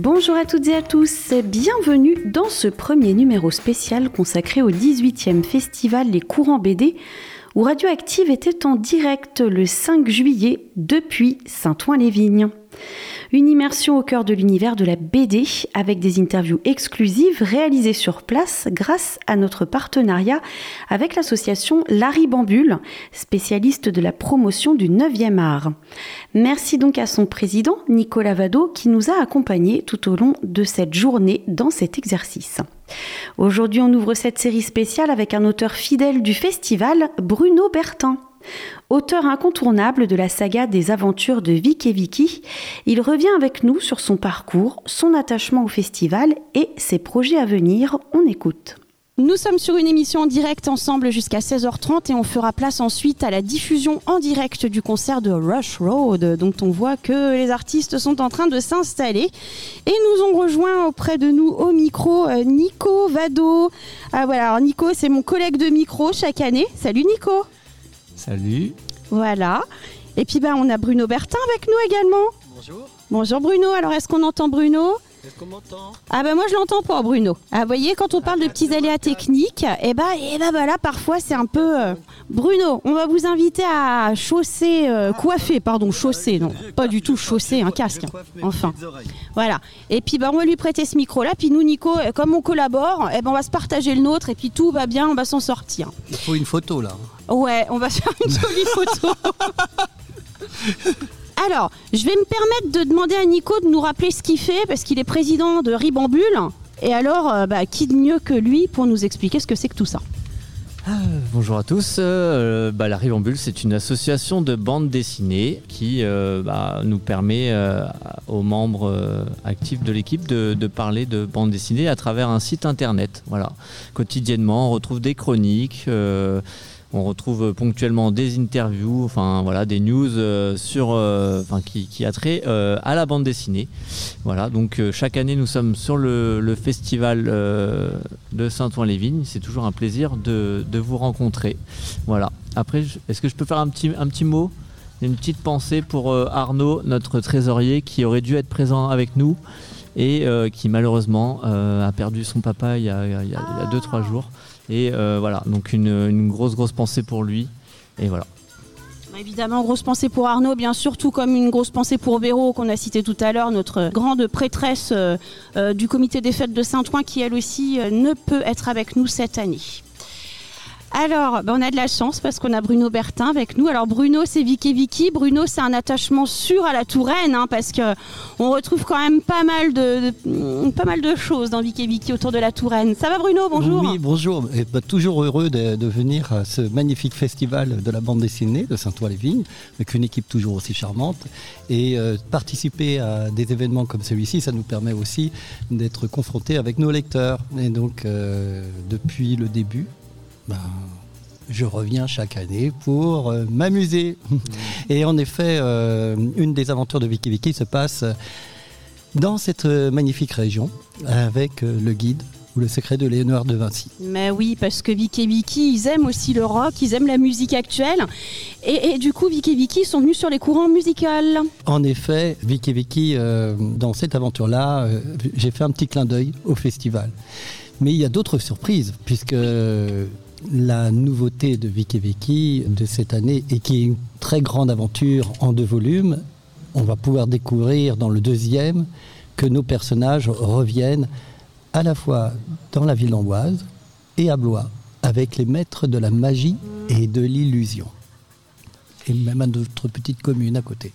Bonjour à toutes et à tous, bienvenue dans ce premier numéro spécial consacré au 18e festival Les Courants BD, où Radioactive était en direct le 5 juillet depuis Saint-Ouen-les-Vignes. Une immersion au cœur de l'univers de la BD avec des interviews exclusives réalisées sur place grâce à notre partenariat avec l'association La Ribambule, spécialiste de la promotion du 9e art. Merci donc à son président, Nicolas Vado, qui nous a accompagnés tout au long de cette journée dans cet exercice. Aujourd'hui, on ouvre cette série spéciale avec un auteur fidèle du festival, Bruno Bertin. Auteur incontournable de la saga des aventures de Vic et Vicky, il revient avec nous sur son parcours, son attachement au festival et ses projets à venir. On écoute. Nous sommes sur une émission en direct ensemble jusqu'à 16h30 et on fera place ensuite à la diffusion en direct du concert de Rush Road, dont on voit que les artistes sont en train de s'installer. Et nous ont rejoint auprès de nous au micro Nico Vado. Ah voilà, alors Nico, c'est mon collègue de micro chaque année. Salut Nico. Salut. Voilà. Et puis on a Bruno Bertin avec nous également. Bonjour. Bonjour Bruno. Alors est-ce qu'on entend Bruno ? Est-ce qu'on m'entend ? Ah moi je l'entends pas Bruno. Ah vous voyez quand on parle de petits aléas techniques, et là parfois c'est un peu Bruno, on va vous inviter à coiffer, non, pas du tout chausser un casque. Enfin. Voilà. Et puis on va lui prêter ce micro là, puis nous Nico, comme on collabore, on va se partager le nôtre et puis tout va bien, on va s'en sortir. Il faut une photo là. Ouais, on va faire une jolie photo. Alors, je vais me permettre de demander à Nico de nous rappeler ce qu'il fait, parce qu'il est président de Ribambule. Et alors, qui de mieux que lui pour nous expliquer ce que c'est que tout ça ? Bonjour à tous. La Ribambule, c'est une association de bande dessinée qui nous permet aux membres actifs de l'équipe de parler de bande dessinée à travers un site internet. Voilà. Quotidiennement, on retrouve des chroniques. On retrouve ponctuellement des interviews, des news qui a trait à la bande dessinée. Voilà, donc chaque année nous sommes sur le festival de Saint-Ouen-les-Vignes. C'est toujours un plaisir de vous rencontrer. Voilà. Après, est-ce que je peux faire un petit mot, une petite pensée pour Arnaud, notre trésorier, qui aurait dû être présent avec nous et qui malheureusement a perdu son papa il y a 2-3 jours. Et donc une grosse pensée pour lui. Et voilà. Évidemment, grosse pensée pour Arnaud, bien sûr, tout comme une grosse pensée pour Véro, qu'on a cité tout à l'heure, notre grande prêtresse du comité des fêtes de Saint-Ouen, qui elle aussi ne peut être avec nous cette année. Alors, on a de la chance parce qu'on a Bruno Bertin avec nous. Alors Bruno, c'est Vic et Vicky. Bruno, c'est un attachement sûr à la Touraine, parce qu'on retrouve quand même pas mal de choses dans Vic et Vicky autour de la Touraine. Ça va Bruno, bonjour. Oui, bonjour. Et toujours heureux de venir à ce magnifique festival de la bande dessinée de Saint-Ouen-les-Vignes, avec une équipe toujours aussi charmante. Et participer à des événements comme celui-ci, ça nous permet aussi d'être confrontés avec nos lecteurs. Et donc, depuis le début, je reviens chaque année pour m'amuser. Et en effet, une des aventures de Vic et Vicky se passe dans cette magnifique région avec le guide ou le secret de Léonard de Vinci. Mais oui, parce que Vic et Vicky, ils aiment aussi le rock, ils aiment la musique actuelle. Et du coup, Vic et Vicky sont venus sur les courants musicaux. En effet, Vic et Vicky, dans cette aventure-là, j'ai fait un petit clin d'œil au festival. Mais il y a d'autres surprises, puisque la nouveauté de Vic et Vicky de cette année, et qui est une très grande aventure en 2 volumes, on va pouvoir découvrir dans le 2e que nos personnages reviennent à la fois dans la ville d'Amboise et à Blois, avec les maîtres de la magie et de l'illusion. Et même à notre petite commune à côté.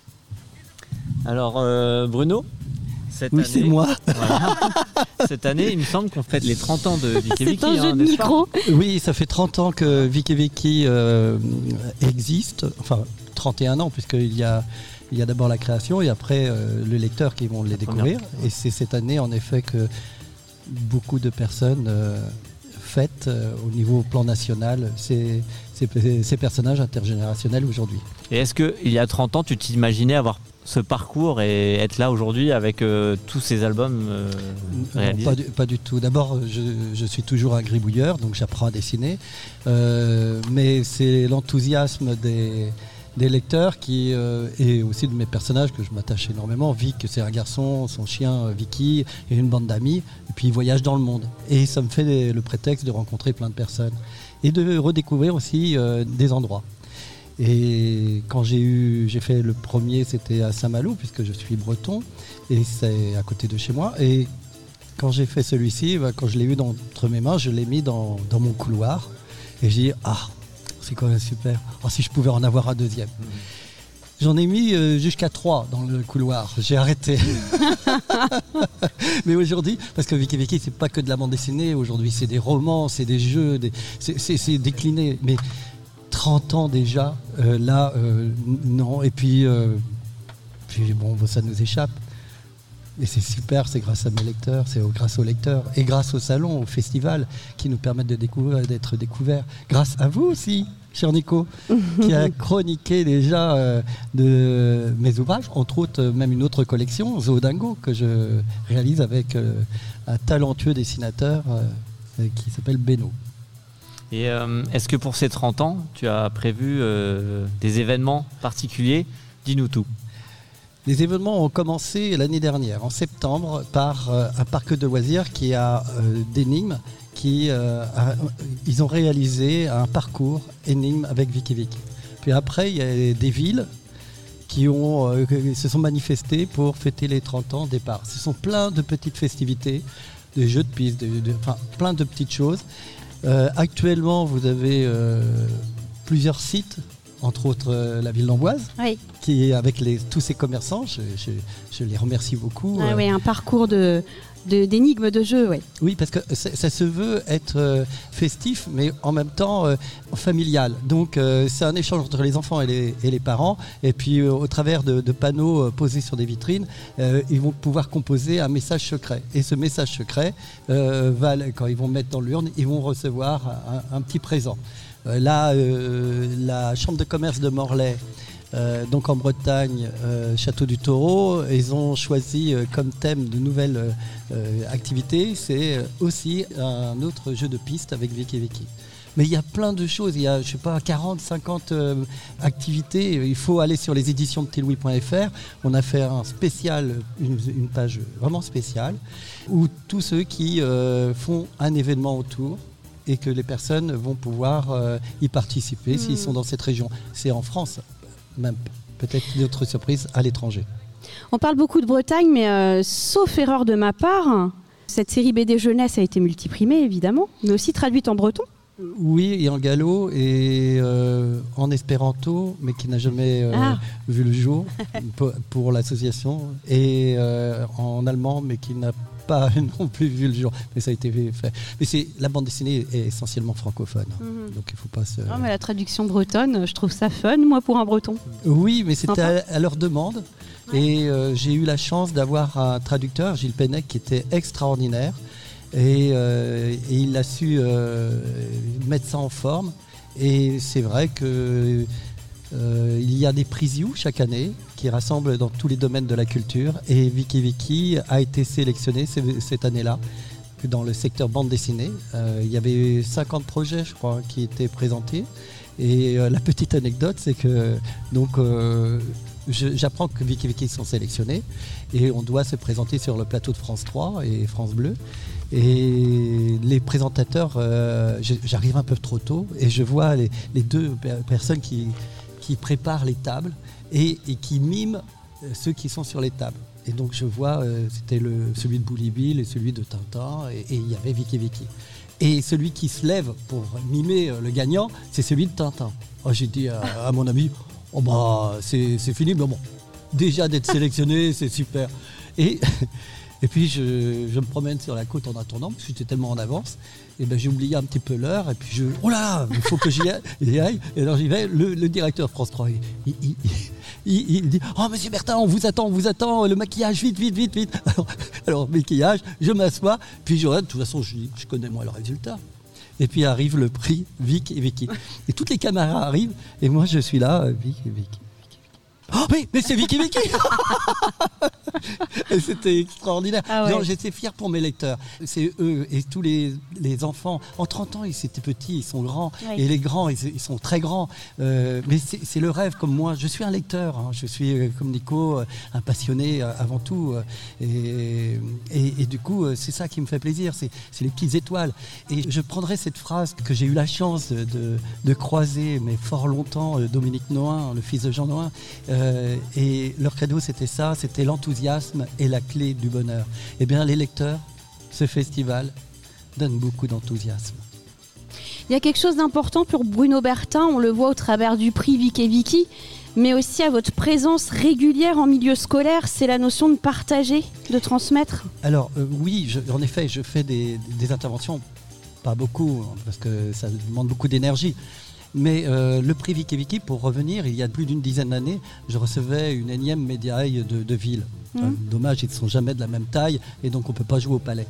Alors Bruno, oui, c'est moi. Voilà. Cette année, il me semble qu'on fête les 30 ans de Vic et Vicky. C'est un jeu de micro. Oui, ça fait 30 ans que Vic et Vicky existe. Enfin, 31 ans, puisqu'il y a d'abord la création et après le lecteur qui vont les découvrir. Et c'est cette année, en effet, que beaucoup de personnes fêtent au niveau plan national ces personnages intergénérationnels aujourd'hui. Et est-ce qu'il y a 30 ans, tu t'imaginais avoir ce parcours et être là aujourd'hui avec tous ces albums réalisés? Non, pas du tout. D'abord, je suis toujours un gribouilleur, donc j'apprends à dessiner. Mais c'est l'enthousiasme des lecteurs et aussi de mes personnages que je m'attache énormément. Vic, c'est un garçon, son chien Vicky et une bande d'amis, et puis ils voyagent dans le monde. Et ça me fait le prétexte de rencontrer plein de personnes et de redécouvrir aussi des endroits. Et quand j'ai fait le premier, c'était à Saint-Malo, puisque je suis breton, et c'est à côté de chez moi. Et quand j'ai fait celui-ci, quand je l'ai eu entre mes mains, je l'ai mis dans mon couloir. Et j'ai dit, c'est quand même super. Si je pouvais en avoir un deuxième. J'en ai mis jusqu'à 3 dans le couloir. J'ai arrêté. Mais aujourd'hui, parce que Vicky, c'est pas que de la bande dessinée. Aujourd'hui, c'est des romans, c'est des jeux, c'est décliné. Mais 30 ans déjà, non. Et puis bon, ça nous échappe. Et c'est super, c'est grâce à mes lecteurs, c'est grâce aux lecteurs et grâce au salon, au festival qui nous permettent d'être découverts. Grâce à vous aussi, cher Nico, qui a chroniqué déjà de mes ouvrages, entre autres même une autre collection, Zoodingo, que je réalise avec un talentueux dessinateur qui s'appelle Beno. Et est-ce que pour ces 30 ans, tu as prévu des événements particuliers ? Dis-nous tout. Les événements ont commencé l'année dernière, en septembre, par un parc de loisirs qui a d'énigmes. Ils ont réalisé un parcours énigmes avec Vicky. Puis après, il y a des villes qui se sont manifestées pour fêter les 30 ans départ. Ce sont plein de petites festivités, des jeux de piste, plein de petites choses. Actuellement, vous avez plusieurs sites, entre autres la ville d'Amboise, oui, qui avec tous ces commerçants, je les remercie beaucoup. Oui, un parcours d'énigmes de jeux, oui. Oui, parce que ça se veut être festif, mais en même temps familial. Donc c'est un échange entre les enfants et les parents. Et puis au travers de panneaux posés sur des vitrines, ils vont pouvoir composer un message secret. Et ce message secret, quand ils vont mettre dans l'urne, ils vont recevoir un petit présent. Là, la chambre de commerce de Morlaix, donc en Bretagne, Château du Taureau, ils ont choisi comme thème de nouvelles activités. C'est aussi un autre jeu de piste avec Vicky. Mais il y a plein de choses, il y a, 40, 50 activités. Il faut aller sur les éditions de Tillouis.fr. On a fait un spécial, une page vraiment spéciale, où tous ceux qui font un événement autour, et que les personnes vont pouvoir y participer s'ils sont dans cette région. C'est en France, même peut-être d'autres surprises à l'étranger. On parle beaucoup de Bretagne, mais sauf erreur de ma part, cette série BD jeunesse a été multiprimée, évidemment, mais aussi traduite en breton. Oui, et en gallo et en espéranto, mais qui n'a jamais vu le jour pour l'association, et en allemand, mais qui n'a pas non plus vu le jour, mais ça a été fait. Mais la bande dessinée est essentiellement francophone, donc il faut pas se... Non, mais la traduction bretonne, je trouve ça fun, moi, pour un breton. Oui, mais c'était à leur demande, et j'ai eu la chance d'avoir un traducteur, Gilles Pennec, qui était extraordinaire, et il a su mettre ça en forme, et c'est vrai que il y a des prix You chaque année qui rassemblent dans tous les domaines de la culture, et Vicky a été sélectionné cette année-là dans le secteur bande dessinée. Il y avait 50 projets, je crois, qui étaient présentés, et la petite anecdote, c'est que j'apprends que Vicky sont sélectionnés, et on doit se présenter sur le plateau de France 3 et France Bleu. Et les présentateurs, j'arrive un peu trop tôt, et je vois les deux personnes qui préparent les tables et qui miment ceux qui sont sur les tables. Et donc je vois, c'était celui de Bully Bill et celui de Tintin, et il y avait Vicky. Et celui qui se lève pour mimer le gagnant, c'est celui de Tintin. J'ai dit à mon ami, c'est fini, mais bon, déjà d'être sélectionné, c'est super. Et puis je me promène sur la côte en attendant, parce que j'étais tellement en avance, et j'ai oublié un petit peu l'heure, et puis oh là, il faut que j'y aille. Et alors j'y vais, le directeur France 3, il dit, oh monsieur Bertin, on vous attend, le maquillage, vite. Alors maquillage, je m'assois, puis je regarde, de toute façon je connais moi le résultat. Et puis arrive le prix Vicky. Et toutes les caméras arrivent, et moi je suis là, Vicky. Oh mais c'est Vicky Et c'était extraordinaire. Ah ouais. Non, j'étais fier pour mes lecteurs. C'est eux et tous les enfants. En 30 ans, ils étaient petits, ils sont grands. Oui. Et les grands, ils sont très grands. Mais c'est le rêve comme moi. Je suis un lecteur. Hein. Je suis, comme Nico, un passionné avant tout. Et du coup, c'est ça qui me fait plaisir. C'est les petites étoiles. Et je prendrai cette phrase que j'ai eu la chance de croiser, mais fort longtemps, Dominique Nohain, le fils de Jean Nohain. Et leur credo, c'était ça, c'était l'enthousiasme et la clé du bonheur. Eh bien, les lecteurs, ce festival donne beaucoup d'enthousiasme. Il y a quelque chose d'important pour Bruno Bertin, on le voit au travers du prix Vic et Vicky, mais aussi à votre présence régulière en milieu scolaire, c'est la notion de partager, de transmettre. Alors, oui, en effet, je fais des interventions, pas beaucoup, parce que ça demande beaucoup d'énergie. Mais le prix Vic et Vicky, pour revenir, il y a plus d'une dizaine d'années, je recevais une énième médaille de ville. Dommage, ils ne sont jamais de la même taille et donc on ne peut pas jouer au palais.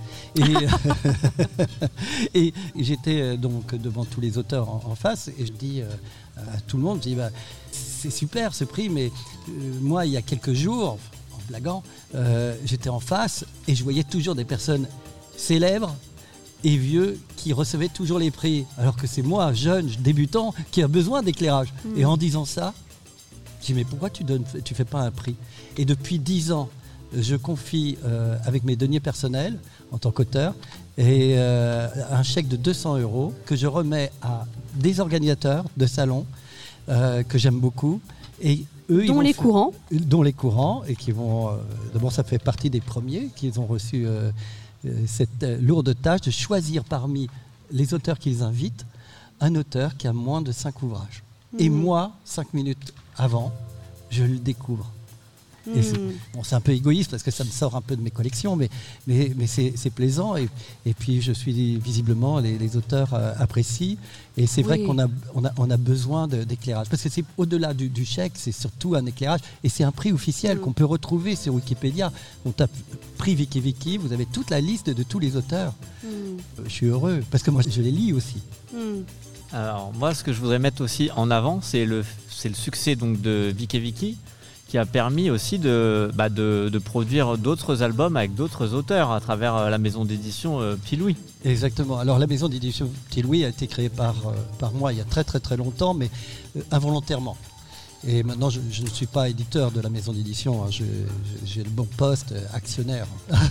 Et j'étais donc devant tous les auteurs en face et je dis à tout le monde, je dis, c'est super ce prix, mais moi, il y a quelques jours, en blaguant, j'étais en face et je voyais toujours des personnes célèbres et vieux qui recevaient toujours les prix, alors que c'est moi, jeune, débutant, qui a besoin d'éclairage. Et en disant ça, je dis mais pourquoi tu fais pas un prix? Et depuis 10 ans, je confie avec mes deniers personnels en tant qu'auteur et un chèque de 200 € que je remets à des organisateurs de salons que j'aime beaucoup et eux, Dont les courants. Dont les courants et qui vont d'abord ça fait partie des premiers qu'ils ont reçu cette lourde tâche de choisir parmi les auteurs qu'ils invitent un auteur qui a moins de 5 ouvrages. Et moi, 5 minutes avant, je le découvre. Et c'est un peu égoïste parce que ça me sort un peu de mes collections, mais c'est plaisant. Et puis je suis visiblement, les auteurs apprécient. Et c'est vrai qu'on a besoin d'éclairage. Parce que c'est au-delà du chèque, c'est surtout un éclairage. Et c'est un prix officiel qu'on peut retrouver sur Wikipédia. On tape prix Vic et Vicky, vous avez toute la liste de tous les auteurs. Je suis heureux parce que moi je les lis aussi. Alors moi, ce que je voudrais mettre aussi en avant, c'est le succès donc de Vic et Vicky, qui a permis aussi de produire d'autres albums avec d'autres auteurs à travers la maison d'édition Petit Louis. Exactement. Alors la maison d'édition Petit Louis a été créée par moi il y a très très très longtemps, mais involontairement. Et maintenant, je ne suis pas éditeur de la maison d'édition, hein, j'ai le bon poste, actionnaire.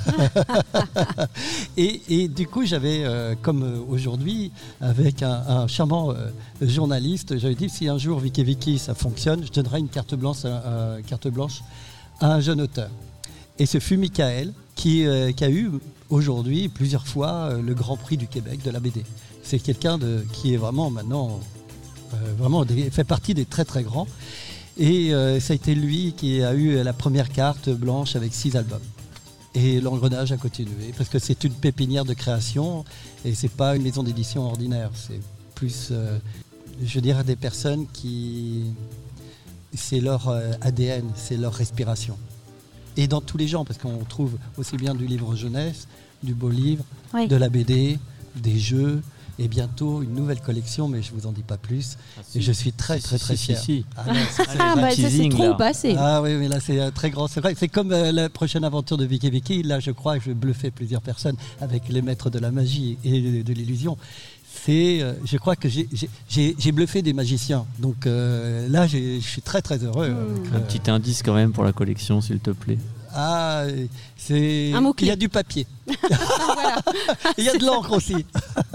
et du coup, j'avais, comme aujourd'hui, avec un charmant journaliste, j'avais dit si un jour Vic et Vicky ça fonctionne, je donnerai une carte blanche à un jeune auteur. Et ce fut Michael qui a eu aujourd'hui plusieurs fois le Grand Prix du Québec de la BD. C'est quelqu'un qui est vraiment maintenant... fait partie des très très grands et ça a été lui qui a eu la première carte blanche avec 6 albums et l'engrenage a continué parce que c'est une pépinière de création et c'est pas une maison d'édition ordinaire, c'est plus je veux dire des personnes qui c'est leur ADN, c'est leur respiration et dans tous les genres parce qu'on trouve aussi bien du livre jeunesse, du beau livre, de la BD, des jeux. Et bientôt une nouvelle collection, mais je ne vous en dis pas plus. Et je suis très fier. Ah non, ça c'est trop passé. Ah oui, mais là c'est très grand. C'est vrai, c'est comme la prochaine aventure de Vic et Vicky. Là, je crois que je vais bluffer plusieurs personnes avec les maîtres de la magie et de l'illusion. Je crois que j'ai bluffé des magiciens. Donc là, je suis très très heureux. Un petit indice quand même pour la collection, s'il te plaît. Ah, il y a du papier. Il y a de l'encre aussi.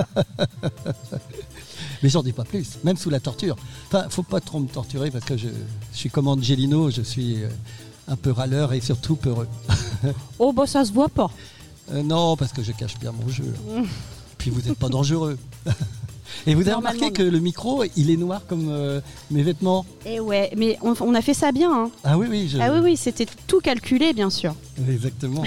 Mais j'en dis pas plus, même sous la torture. Enfin, faut pas trop me torturer parce que je suis comme Angelino, je suis un peu râleur et surtout peureux. Oh bah ça se voit pas. Non, parce que je cache bien mon jeu. Puis vous n'êtes pas dangereux. Et vous avez remarqué que le micro, il est noir comme mes vêtements. Et ouais, mais on a fait ça bien. Hein. Ah oui. Ah oui, c'était tout calculé, bien sûr. Exactement.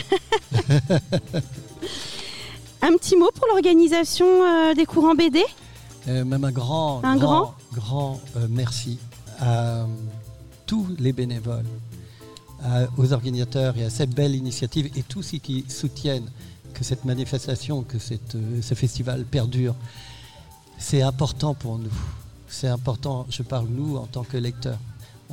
Un petit mot pour l'organisation des courants BD. Même un grand merci à tous les bénévoles, aux organisateurs et à cette belle initiative et tous ceux qui soutiennent que cette manifestation, que ce festival perdure. C'est important pour nous. C'est important, je parle nous en tant que lecteurs.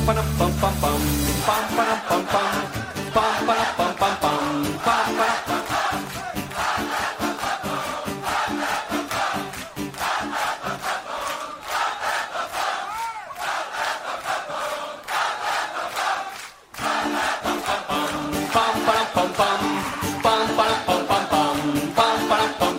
Pam, pam, pam, pam, pam, pam, pam, pam, pam, pam, pam, pam.